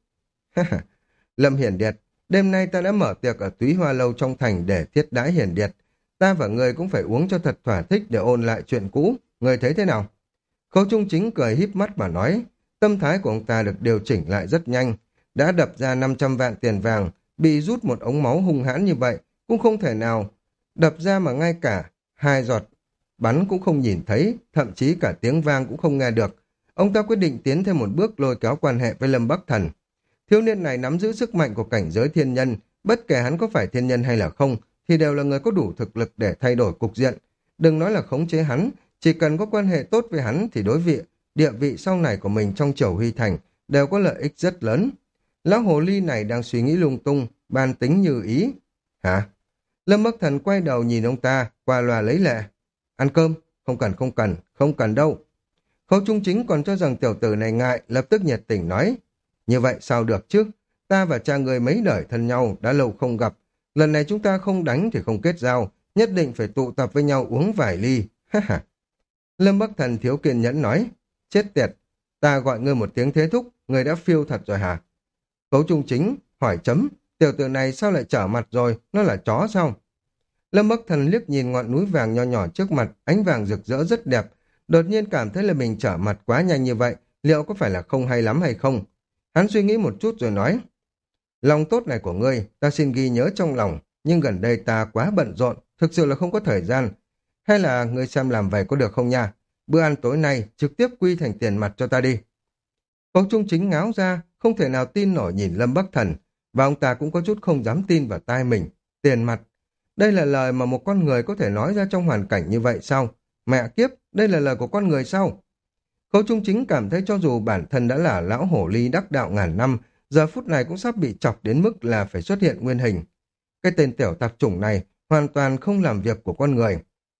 Lâm Hiển Điệt, đêm nay ta đã mở tiệc ở Túy Hoa Lâu trong thành để thiết đãi Hiển Điệt. Ta và người cũng phải uống cho thật thỏa thích để ôn lại chuyện cũ. Người thấy thế nào? Khấu Trung Chính cười híp mắt mà nói, tâm thái của ông ta được điều chỉnh lại rất nhanh. Đã đập ra năm trăm vạn tiền vàng, bị rút một ống máu hung hãn như vậy, cũng không thể nào đập ra mà ngay cả hai giọt bắn cũng không nhìn thấy, thậm chí cả tiếng vang cũng không nghe được. Ông ta quyết định tiến thêm một bước lôi kéo quan hệ với Lâm Bắc Thần. Thiếu niên này nắm giữ sức mạnh của cảnh giới thiên nhân, bất kể hắn có phải thiên nhân hay là không, thì đều là người có đủ thực lực để thay đổi cục diện. Đừng nói là khống chế hắn, chỉ cần có quan hệ tốt với hắn thì đối vị, địa vị sau này của mình trong Triều Huy Thành đều có lợi ích rất lớn. Lão hồ ly này đang suy nghĩ lung tung, bàn tính như ý. Hả? Lâm Bắc Thần quay đầu nhìn ông ta, qua loa lấy lệ. Ăn cơm? Không cần, không cần, không cần đâu. Khấu Trung Chính còn cho rằng tiểu tử này ngại, lập tức nhiệt tình nói. Như vậy sao được chứ? Ta và cha người mấy đời thân nhau, đã lâu không gặp. Lần này chúng ta không đánh thì không kết giao, nhất định phải tụ tập với nhau uống vài ly. Ha ha. Lâm Bắc Thần thiếu kiên nhẫn nói. Chết tiệt, ta gọi ngươi một tiếng thế thúc, ngươi đã phiêu thật rồi hả? Khấu Trung Chính hỏi chấm, tiểu tử này sao lại trở mặt rồi, nó là chó sao? Lâm Bắc Thần liếc nhìn ngọn núi vàng nho nhỏ trước mặt, ánh vàng rực rỡ rất đẹp, đột nhiên cảm thấy là mình trở mặt quá nhanh như vậy, liệu có phải là không hay lắm hay không? Hắn suy nghĩ một chút rồi nói, lòng tốt này của ngươi, ta xin ghi nhớ trong lòng, nhưng gần đây ta quá bận rộn, thực sự là không có thời gian. Hay là ngươi xem làm vậy có được không nha? Bữa ăn tối nay trực tiếp quy thành tiền mặt cho ta đi. Khấu Trung Chính ngáo ra, không thể nào tin nổi nhìn Lâm Bắc Thần, và ông ta cũng có chút không dám tin vào tai mình. Tiền mặt. Đây là lời mà một con người có thể nói ra trong hoàn cảnh như vậy sao? Mẹ kiếp, đây là lời của con người sao? Khấu Trung Chính cảm thấy cho dù bản thân đã là lão hổ ly đắc đạo ngàn năm, giờ phút này cũng sắp bị chọc đến mức là phải xuất hiện nguyên hình. Cái tên tiểu tạp chủng này hoàn toàn không làm việc của con người.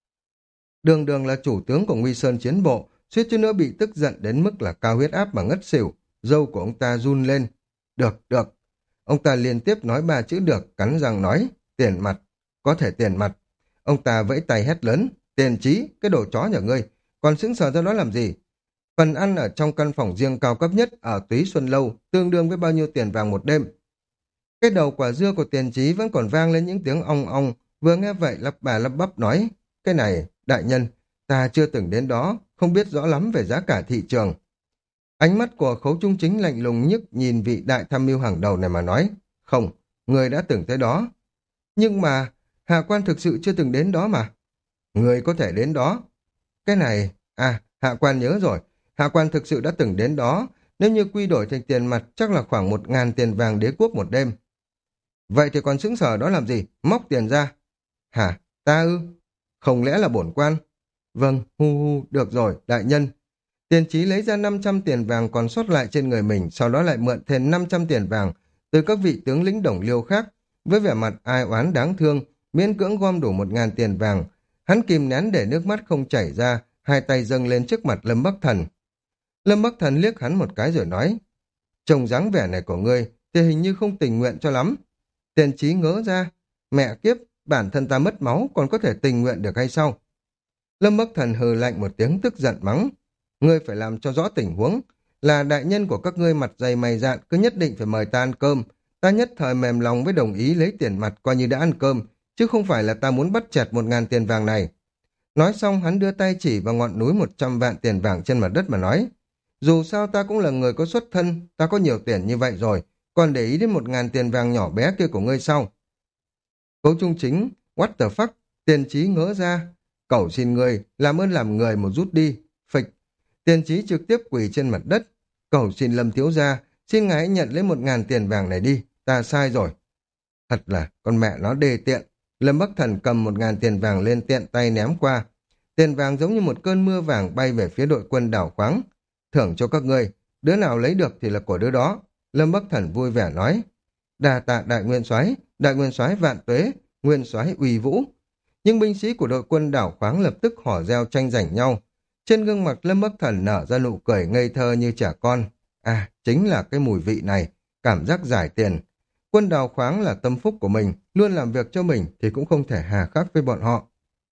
Đường đường là chủ tướng của Nguy Sơn chiến bộ, suýt chút nữa bị tức giận đến mức là cao huyết áp mà ngất xỉu, râu của ông ta run lên. Được, được. Ông ta liên tiếp nói ba chữ được, cắn răng nói, tiền mặt, có thể tiền mặt. Ông ta vẫy tay hét lớn, tiền trí, cái đồ chó nhà ngươi, còn sững sờ ra đó làm gì? Phần ăn ở trong căn phòng riêng cao cấp nhất ở Túy Xuân Lâu tương đương với bao nhiêu tiền vàng một đêm. Cái đầu quả dưa của tiền trí vẫn còn vang lên những tiếng ong ong, vừa nghe vậy lắp bà lắp bắp nói, cái này, đại nhân, ta chưa từng đến đó, không biết rõ lắm về giá cả thị trường. Ánh mắt của Khấu Trung Chính lạnh lùng nhức nhìn vị đại tham mưu hàng đầu này mà nói, không, người đã từng tới đó. Nhưng mà, hạ quan thực sự chưa từng đến đó mà. Người có thể đến đó. Cái này, à, hạ quan nhớ rồi, hạ quan thực sự đã từng đến đó, nếu như quy đổi thành tiền mặt chắc là khoảng một ngàn tiền vàng đế quốc một đêm. Vậy thì còn sững sờ đó làm gì, móc tiền ra. Hả, ta ư? Không lẽ là bổn quan? Vâng, hu hu, được rồi, đại nhân. Tiền trí lấy ra năm trăm tiền vàng còn sót lại trên người mình, sau đó lại mượn thêm năm trăm tiền vàng từ các vị tướng lĩnh đồng liêu khác, với vẻ mặt ai oán đáng thương, miễn cưỡng gom đủ một ngàn tiền vàng. Hắn kìm nén để nước mắt không chảy ra, hai tay dâng lên trước mặt Lâm Bắc Thần. Lâm Bắc Thần liếc hắn một cái rồi nói, trông dáng vẻ này của ngươi thì hình như không tình nguyện cho lắm. Tiền trí ngớ ra, mẹ kiếp, bản thân ta mất máu còn có thể tình nguyện được hay sao? Lâm Bắc Thần hừ lạnh một tiếng tức giận mắng, ngươi phải làm cho rõ tình huống, là đại nhân của các ngươi mặt dày mày dạn cứ nhất định phải mời ta ăn cơm, ta nhất thời mềm lòng với đồng ý lấy tiền mặt coi như đã ăn cơm, chứ không phải là ta muốn bắt chẹt một ngàn tiền vàng này. Nói xong hắn đưa tay chỉ vào ngọn núi một trăm vạn tiền vàng trên mặt đất mà nói, dù sao ta cũng là người có xuất thân, ta có nhiều tiền như vậy rồi, còn để ý đến một ngàn tiền vàng nhỏ bé kia của ngươi sau. Cố Trung Chính, what the fuck, tiền trí ngỡ ra, cẩu xin ngươi, làm ơn làm người một rút đi, phịch. Tiền trí trực tiếp quỳ trên mặt đất, cẩu xin Lâm thiếu gia, xin ngài hãy nhận lấy một ngàn tiền vàng này đi, ta sai rồi. Thật là, con mẹ nó đê tiện. Lâm Bắc Thần cầm một ngàn tiền vàng lên tiện tay ném qua. Tiền vàng giống như một cơn mưa vàng bay về phía đội quân đảo khoáng. Thưởng cho các ngươi, đứa nào lấy được thì là của đứa đó. Lâm Bắc Thần vui vẻ nói. Đà tạ đại nguyên soái, đại nguyên soái vạn tuế, nguyên soái uy vũ. Nhưng binh sĩ của đội quân đảo khoáng lập tức hò reo tranh giành nhau. Trên gương mặt Lâm Bắc Thần nở ra nụ cười ngây thơ như trẻ con. À, chính là cái mùi vị này, cảm giác giải tiền. Quân đào khoáng là tâm phúc của mình, luôn làm việc cho mình thì cũng không thể hà khắc với bọn họ.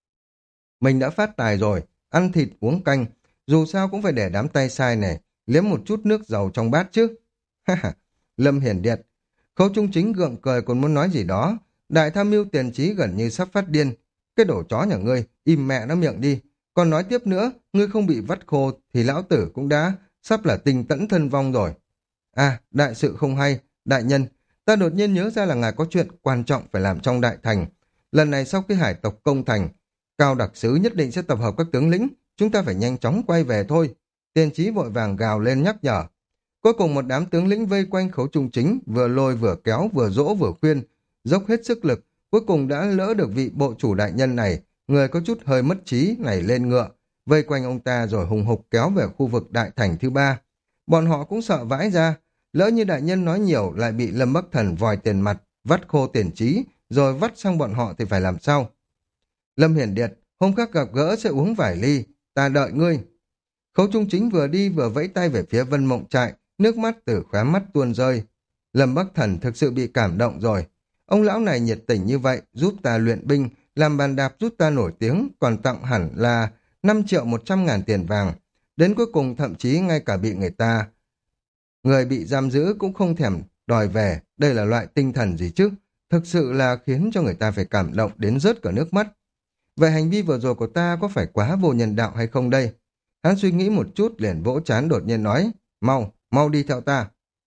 Mình đã phát tài rồi, ăn thịt uống canh, dù sao cũng phải để đám tay sai này, liếm một chút nước dầu trong bát chứ. Ha ha, Lâm Hiển Điệt. Khấu Trung Chính gượng cười còn muốn nói gì đó, đại tham mưu tiền trí gần như sắp phát điên. Cái đồ chó nhà ngươi, im mẹ nó miệng đi, còn nói tiếp nữa, ngươi không bị vắt khô thì lão tử cũng đã sắp là tình tẫn thân vong rồi. À, đại sự không hay, đại nhân, ta đột nhiên nhớ ra là ngài có chuyện quan trọng phải làm trong đại thành. Lần này sau khi hải tộc công thành, Cao đặc sứ nhất định sẽ tập hợp các tướng lĩnh, chúng ta phải nhanh chóng quay về thôi. Tiên trí vội vàng gào lên nhắc nhở. Cuối cùng một đám tướng lĩnh vây quanh Khấu Trung Chính, vừa lôi vừa kéo, vừa dỗ vừa khuyên, dốc hết sức lực, cuối cùng đã lỡ được vị bộ chủ đại nhân này người có chút hơi mất trí này lên ngựa, vây quanh ông ta rồi hùng hục kéo về khu vực đại thành thứ ba. Bọn họ cũng sợ vãi ra, lỡ như đại nhân nói nhiều lại bị Lâm Bắc Thần vòi tiền mặt, vắt khô tiền trí, rồi vắt sang bọn họ thì phải làm sao? Lâm Hiển Điệt, hôm khác gặp gỡ sẽ uống vài ly, ta đợi ngươi. Khấu Trung Chính vừa đi vừa vẫy tay về phía Vân Mộng Trại, nước mắt từ khóe mắt tuôn rơi. Lâm Bắc Thần thực sự bị cảm động rồi. Ông lão này nhiệt tình như vậy, giúp ta luyện binh, làm bàn đạp giúp ta nổi tiếng, còn tặng hẳn là năm triệu một trăm ngàn tiền vàng. Đến cuối cùng thậm chí ngay cả bị người ta, người bị giam giữ cũng không thèm đòi về. Đây là loại tinh thần gì chứ? Thực sự là khiến cho người ta phải cảm động đến rớt cả nước mắt. Vậy hành vi vừa rồi của ta có phải quá vô nhân đạo hay không đây? Hắn suy nghĩ một chút liền vỗ trán đột nhiên nói, mau, mau đi theo ta.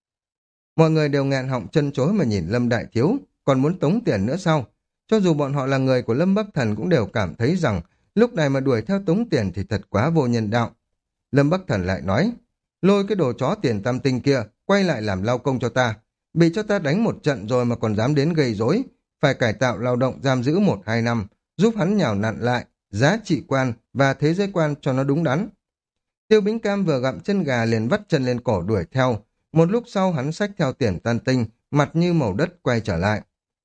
Mọi người đều nghẹn họng chân chối mà nhìn Lâm Đại Thiếu, còn muốn tống tiền nữa sao? Cho dù bọn họ là người của Lâm Bắc Thần cũng đều cảm thấy rằng lúc này mà đuổi theo tống tiền thì thật quá vô nhân đạo. Lâm Bắc Thần lại nói, lôi cái đồ chó tiền tam tinh kia, quay lại làm lao công cho ta. Bị cho ta đánh một trận rồi mà còn dám đến gây rối, phải cải tạo lao động giam giữ một hai năm, giúp hắn nhào nặn lại, giá trị quan và thế giới quan cho nó đúng đắn. Tiêu Bính Cam vừa gặm chân gà liền vắt chân lên cổ đuổi theo. Một lúc sau hắn xách theo tiền tan tinh, mặt như màu đất quay trở lại.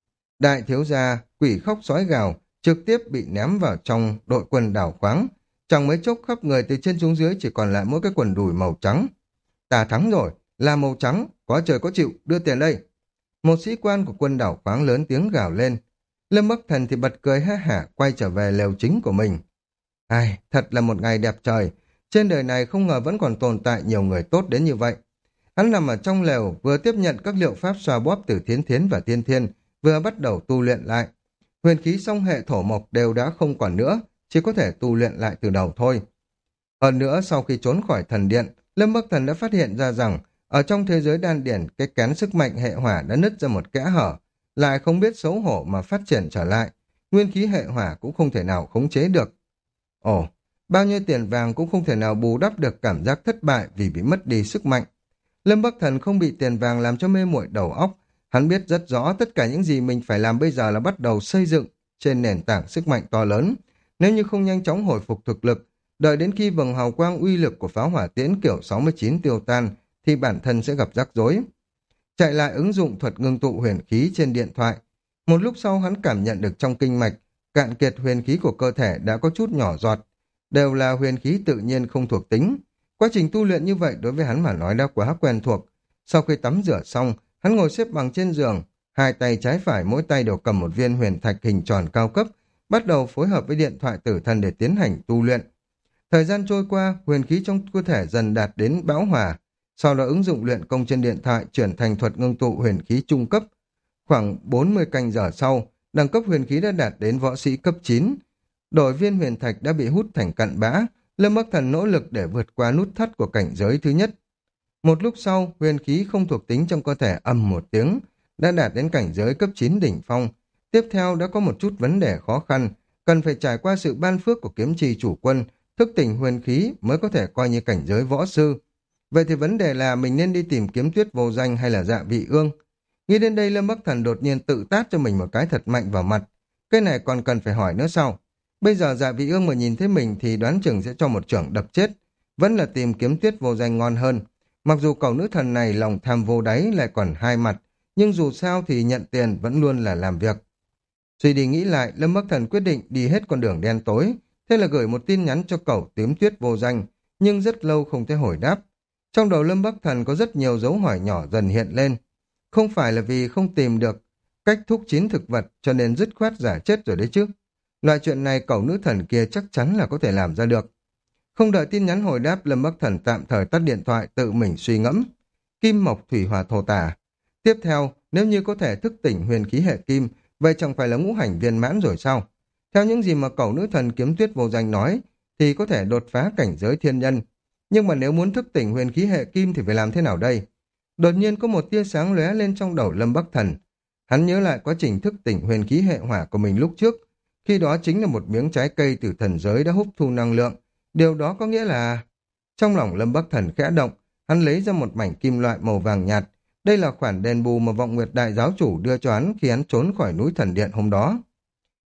Đại thiếu gia, quỷ khóc sói gào, trực tiếp bị ném vào trong đội quân đảo khoáng. Chẳng mấy chốc khắp người từ trên xuống dưới chỉ còn lại mỗi cái quần đùi màu trắng. Ta thắng rồi, là màu trắng, có trời có chịu, đưa tiền đây. Một sĩ quan của quân đảo khoáng lớn tiếng gào lên. Lâm Bắc Thần thì bật cười ha hả quay trở về lều chính của mình. Ai, thật là một ngày đẹp trời. Trên đời này không ngờ vẫn còn tồn tại nhiều người tốt đến như vậy. Hắn nằm ở trong lều vừa tiếp nhận các liệu pháp xoa bóp từ Thiến Thiến và Tiên Thiên, vừa bắt đầu tu luyện lại. Huyền khí song hệ thổ mộc đều đã không còn nữa, chỉ có thể tu luyện lại từ đầu thôi. Hơn nữa sau khi trốn khỏi thần điện, Lâm Bắc Thần đã phát hiện ra rằng ở trong thế giới đan điển cái kén sức mạnh hệ hỏa đã nứt ra một kẽ hở, lại không biết xấu hổ mà phát triển trở lại. Nguyên khí hệ hỏa cũng không thể nào khống chế được. Ồ, bao nhiêu tiền vàng cũng không thể nào bù đắp được cảm giác thất bại vì bị mất đi sức mạnh. Lâm Bắc Thần không bị tiền vàng làm cho mê muội đầu óc. Hắn biết rất rõ tất cả những gì mình phải làm bây giờ là bắt đầu xây dựng trên nền tảng sức mạnh to lớn. Nếu như không nhanh chóng hồi phục thực lực, đợi đến khi vầng hào quang uy lực của pháo hỏa tiễn kiểu sáu mươi chín tiêu tan, thì bản thân sẽ gặp rắc rối. Chạy lại ứng dụng thuật ngưng tụ huyền khí trên điện thoại. Một lúc sau hắn cảm nhận được trong kinh mạch, cạn kiệt huyền khí của cơ thể đã có chút nhỏ giọt. Đều là huyền khí tự nhiên không thuộc tính. Quá trình tu luyện như vậy đối với hắn mà nói đã quá quen thuộc. Sau khi tắm rửa xong, hắn ngồi xếp bằng trên giường, hai tay trái phải mỗi tay đều cầm một viên huyền thạch hình tròn cao cấp, bắt đầu phối hợp với điện thoại tử thần để tiến hành tu luyện. Thời gian trôi qua, huyền khí trong cơ thể dần đạt đến bão hòa, sau đó ứng dụng luyện công trên điện thoại chuyển thành thuật ngưng tụ huyền khí trung cấp. Khoảng bốn mươi canh giờ sau, đẳng cấp huyền khí đã đạt đến võ sĩ cấp chín. Đổi viên huyền thạch đã bị hút thành cặn bã, Lâm Bắc Thần nỗ lực để vượt qua nút thắt của cảnh giới thứ nhất. Một lúc sau, huyền khí không thuộc tính trong cơ thể ầm một tiếng, đã đạt đến cảnh giới cấp chín đỉnh phong. Tiếp theo đã có một chút vấn đề khó khăn, cần phải trải qua sự ban phước của kiếm trì chủ quân, thức tỉnh huyền khí mới có thể coi như cảnh giới võ sư. Vậy thì vấn đề là mình nên đi tìm kiếm Tuyết Vô Danh hay là Dạ Vị Ương? Nghĩ đến đây Lâm Bắc Thần đột nhiên tự tát cho mình một cái thật mạnh vào mặt. Cái này còn cần phải hỏi nữa sao? Bây giờ Dạ Vị Ương mà nhìn thấy mình thì đoán chừng sẽ cho một chưởng đập chết. Vẫn là tìm kiếm Tuyết Vô Danh ngon hơn. Mặc dù cậu nữ thần này lòng tham vô đáy lại còn hai mặt, nhưng dù sao thì nhận tiền vẫn luôn là làm việc. Suy đi nghĩ lại, Lâm Bắc Thần quyết định đi hết con đường đen tối, thế là gửi một tin nhắn cho cậu tím Tuyết Vô Danh, nhưng rất lâu không thấy hồi đáp. Trong đầu Lâm Bắc Thần có rất nhiều dấu hỏi nhỏ dần hiện lên. Không phải là vì không tìm được cách thúc chín thực vật cho nên dứt khoát giả chết rồi đấy chứ. Loại chuyện này cậu nữ thần kia chắc chắn là có thể làm ra được. Không đợi tin nhắn hồi đáp, Lâm Bắc Thần tạm thời tắt điện thoại tự mình suy ngẫm. Kim mộc thủy hỏa thổ tả. Tiếp theo, nếu như có thể thức tỉnh huyền khí hệ kim, vậy chẳng phải là ngũ hành viên mãn rồi sao? Theo những gì mà cậu nữ thần kiếm Tuyết Vô Danh nói, thì có thể đột phá cảnh giới thiên nhân. Nhưng mà nếu muốn thức tỉnh huyền khí hệ kim thì phải làm thế nào đây? Đột nhiên có một tia sáng lóe lên trong đầu Lâm Bắc Thần. Hắn nhớ lại quá trình thức tỉnh huyền khí hệ hỏa của mình lúc trước. Khi đó chính là một miếng trái cây từ thần giới đã hút thu năng lượng. Điều đó có nghĩa là... Trong lòng Lâm Bắc Thần khẽ động, hắn lấy ra một mảnh kim loại màu vàng nhạt. Đây là khoản đền bù mà Vọng Nguyệt Đại Giáo Chủ đưa cho hắn khi hắn trốn khỏi núi thần điện hôm đó.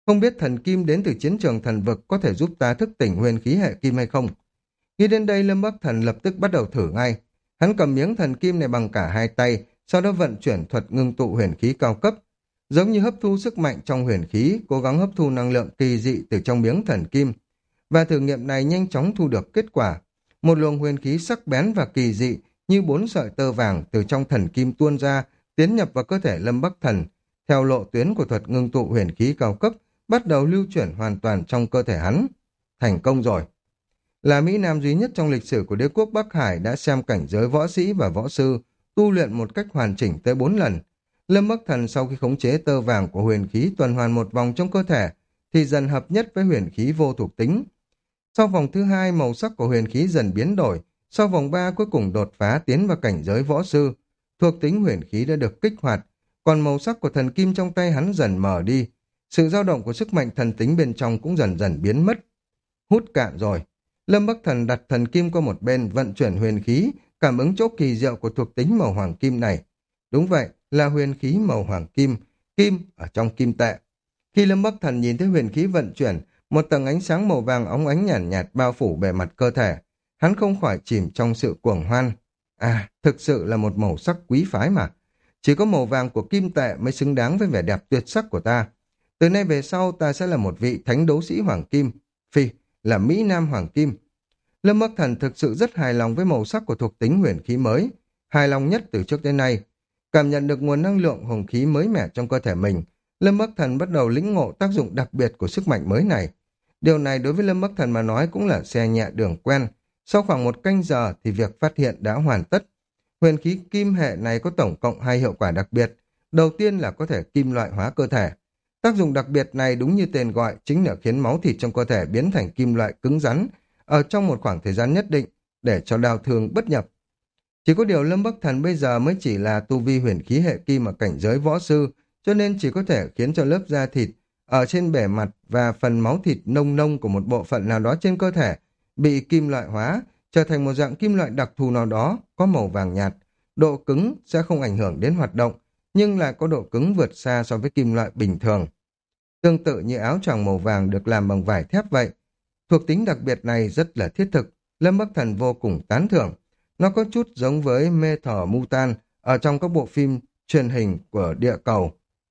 Không biết thần kim đến từ chiến trường thần vực có thể giúp ta thức tỉnh huyền khí hệ kim hay không? Nghĩ đến đây Lâm Bắc Thần lập tức bắt đầu thử ngay. Hắn cầm miếng thần kim này bằng cả hai tay, sau đó vận chuyển thuật ngưng tụ huyền khí cao cấp. Giống như hấp thu sức mạnh trong huyền khí, cố gắng hấp thu năng lượng kỳ dị từ trong miếng thần kim. Và thử nghiệm này nhanh chóng thu được kết quả. Một luồng huyền khí sắc bén và kỳ dị như bốn sợi tơ vàng từ trong thần kim tuôn ra, tiến nhập vào cơ thể Lâm Bắc Thần. Theo lộ tuyến của thuật ngưng tụ huyền khí cao cấp, bắt đầu lưu chuyển hoàn toàn trong cơ thể hắn. Thành công rồi. Là Mỹ Nam duy nhất trong lịch sử của đế quốc Bắc Hải đã xem cảnh giới võ sĩ và võ sư tu luyện một cách hoàn chỉnh tới bốn lần. Lâm Bắc Thần sau khi khống chế tơ vàng của huyền khí tuần hoàn một vòng trong cơ thể thì dần hợp nhất với huyền khí vô thuộc tính. Sau vòng thứ hai, màu sắc của huyền khí dần biến đổi. Sau vòng ba, cuối cùng đột phá tiến vào cảnh giới võ sư. Thuộc tính huyền khí đã được kích hoạt, còn màu sắc của thần kim trong tay hắn dần mờ đi. Sự dao động của sức mạnh thần tính bên trong cũng dần dần biến mất. Hút cạn rồi. Lâm Bắc Thần đặt thần kim qua một bên, vận chuyển huyền khí, cảm ứng chỗ kỳ diệu của thuộc tính màu hoàng kim này. Đúng vậy, là huyền khí màu hoàng kim, kim ở trong kim tệ. Khi Lâm Bắc Thần nhìn thấy huyền khí vận chuyển, một tầng ánh sáng màu vàng óng ánh nhàn nhạt, nhạt bao phủ bề mặt cơ thể, hắn không khỏi chìm trong sự cuồng hoan. À, thực sự là một màu sắc quý phái mà. Chỉ có màu vàng của kim tệ mới xứng đáng với vẻ đẹp tuyệt sắc của ta. Từ nay về sau ta sẽ là một vị thánh đấu sĩ hoàng kim. Phi, là Mỹ Nam hoàng kim. Lâm Bắc Thần thực sự rất hài lòng với màu sắc của thuộc tính huyền khí mới. Hài lòng nhất từ trước đến nay. Cảm nhận được nguồn năng lượng hồng khí mới mẻ trong cơ thể mình, Lâm Bắc Thần bắt đầu lĩnh ngộ tác dụng đặc biệt của sức mạnh mới này. Điều này đối với Lâm Bắc Thần mà nói cũng là xe nhẹ đường quen. Sau khoảng một canh giờ thì việc phát hiện đã hoàn tất. Huyền khí kim hệ này có tổng cộng hai hiệu quả đặc biệt. Đầu tiên là có thể kim loại hóa cơ thể. Tác dụng đặc biệt này đúng như tên gọi, chính là khiến máu thịt trong cơ thể biến thành kim loại cứng rắn ở trong một khoảng thời gian nhất định để cho đau thương bất nhập. Chỉ có điều Lâm Bắc Thần bây giờ mới chỉ là tu vi huyền khí hệ kim ở cảnh giới võ sư, cho nên chỉ có thể khiến cho lớp da thịt ở trên bề mặt và phần máu thịt nông nông của một bộ phận nào đó trên cơ thể bị kim loại hóa, trở thành một dạng kim loại đặc thù nào đó có màu vàng nhạt. Độ cứng sẽ không ảnh hưởng đến hoạt động, nhưng lại có độ cứng vượt xa so với kim loại bình thường. Tương tự như áo choàng màu vàng được làm bằng vải thép vậy. Thuộc tính đặc biệt này rất là thiết thực, Lâm Bắc Thần vô cùng tán thưởng. Nó có chút giống với mê thở Mutan ở trong các bộ phim truyền hình của địa cầu.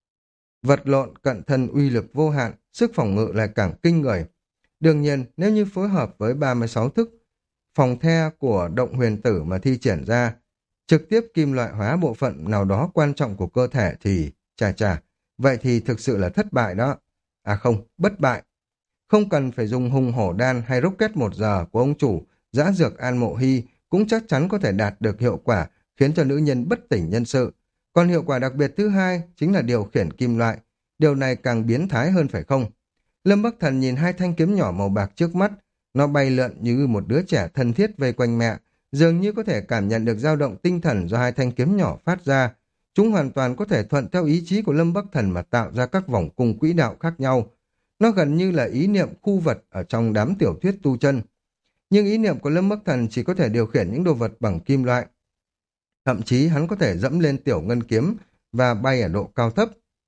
Vật lộn cận thân uy lực vô hạn, sức phòng ngự lại càng kinh người. Đương nhiên, nếu như phối hợp với ba mươi sáu thức phòng the của động huyền tử mà thi triển ra, trực tiếp kim loại hóa bộ phận nào đó quan trọng của cơ thể thì, chà chà, vậy thì thực sự là thất bại đó. À không, bất bại. Không cần phải dùng hùng hổ đan hay rocket một giờ của ông chủ, dã dược An Mộ Hy cũng chắc chắn có thể đạt được hiệu quả khiến cho nữ nhân bất tỉnh nhân sự. Còn hiệu quả đặc biệt thứ hai chính là điều khiển kim loại. Điều này càng biến thái hơn phải không? Lâm Bắc Thần nhìn hai thanh kiếm nhỏ màu bạc trước mắt. Nó bay lượn như một đứa trẻ thân thiết vây quanh mẹ, dường như có thể cảm nhận được dao động tinh thần do hai thanh kiếm nhỏ phát ra. Chúng hoàn toàn có thể thuận theo ý chí của Lâm Bắc Thần mà tạo ra các vòng cung quỹ đạo khác nhau. Nó gần như là ý niệm khu vật ở trong đám tiểu thuyết tu chân. Nhưng ý niệm của Lâm Bắc Thần chỉ có thể điều khiển những đồ vật bằng kim loại. Thậm chí hắn có thể dẫm lên tiểu ngân kiếm và bay ở độ cao thấp.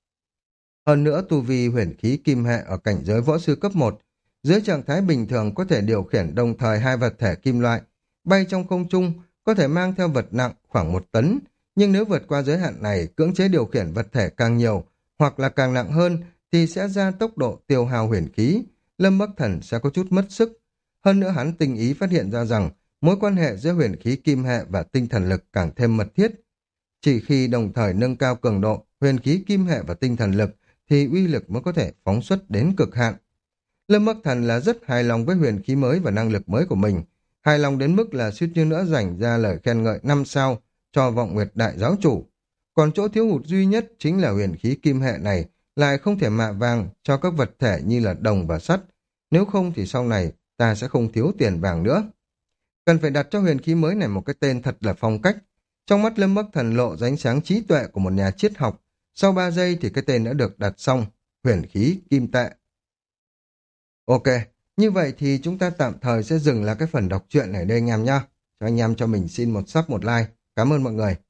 Hơn nữa, tu vi huyền khí kim hệ ở cảnh giới võ sư cấp một, dưới trạng thái bình thường có thể điều khiển đồng thời hai vật thể kim loại, bay trong không trung, có thể mang theo vật nặng khoảng một tấn, nhưng nếu vượt qua giới hạn này, cưỡng chế điều khiển vật thể càng nhiều, hoặc là càng nặng hơn, thì sẽ ra tốc độ tiêu hao huyền khí, Lâm Bắc Thần sẽ có chút mất sức. Hơn nữa hắn tinh ý phát hiện ra rằng, mối quan hệ giữa huyền khí kim hệ và tinh thần lực càng thêm mật thiết. Chỉ khi đồng thời nâng cao cường độ, huyền khí kim hệ và tinh thần lực, thì uy lực mới có thể phóng xuất đến cực hạn. Lâm Bắc Thần là rất hài lòng với huyền khí mới và năng lực mới của mình, hài lòng đến mức là suýt như nữa dành ra lời khen ngợi năm sao cho Vọng Nguyệt Đại Giáo Chủ. Còn chỗ thiếu hụt duy nhất chính là huyền khí kim hệ này lại không thể mạ vàng cho các vật thể như là đồng và sắt, nếu không thì sau này ta sẽ không thiếu tiền vàng nữa. Cần phải đặt cho huyền khí mới này một cái tên thật là phong cách. Trong mắt Lâm Bắc Thần lộ ra ánh sáng trí tuệ của một nhà triết học. Sau ba giây thì cái tên đã được đặt xong, huyền khí kim tệ. Ok, như vậy thì chúng ta tạm thời sẽ dừng là cái phần đọc truyện này đây anh em nhá. Cho anh em cho mình xin một sub một like. Cảm ơn mọi người.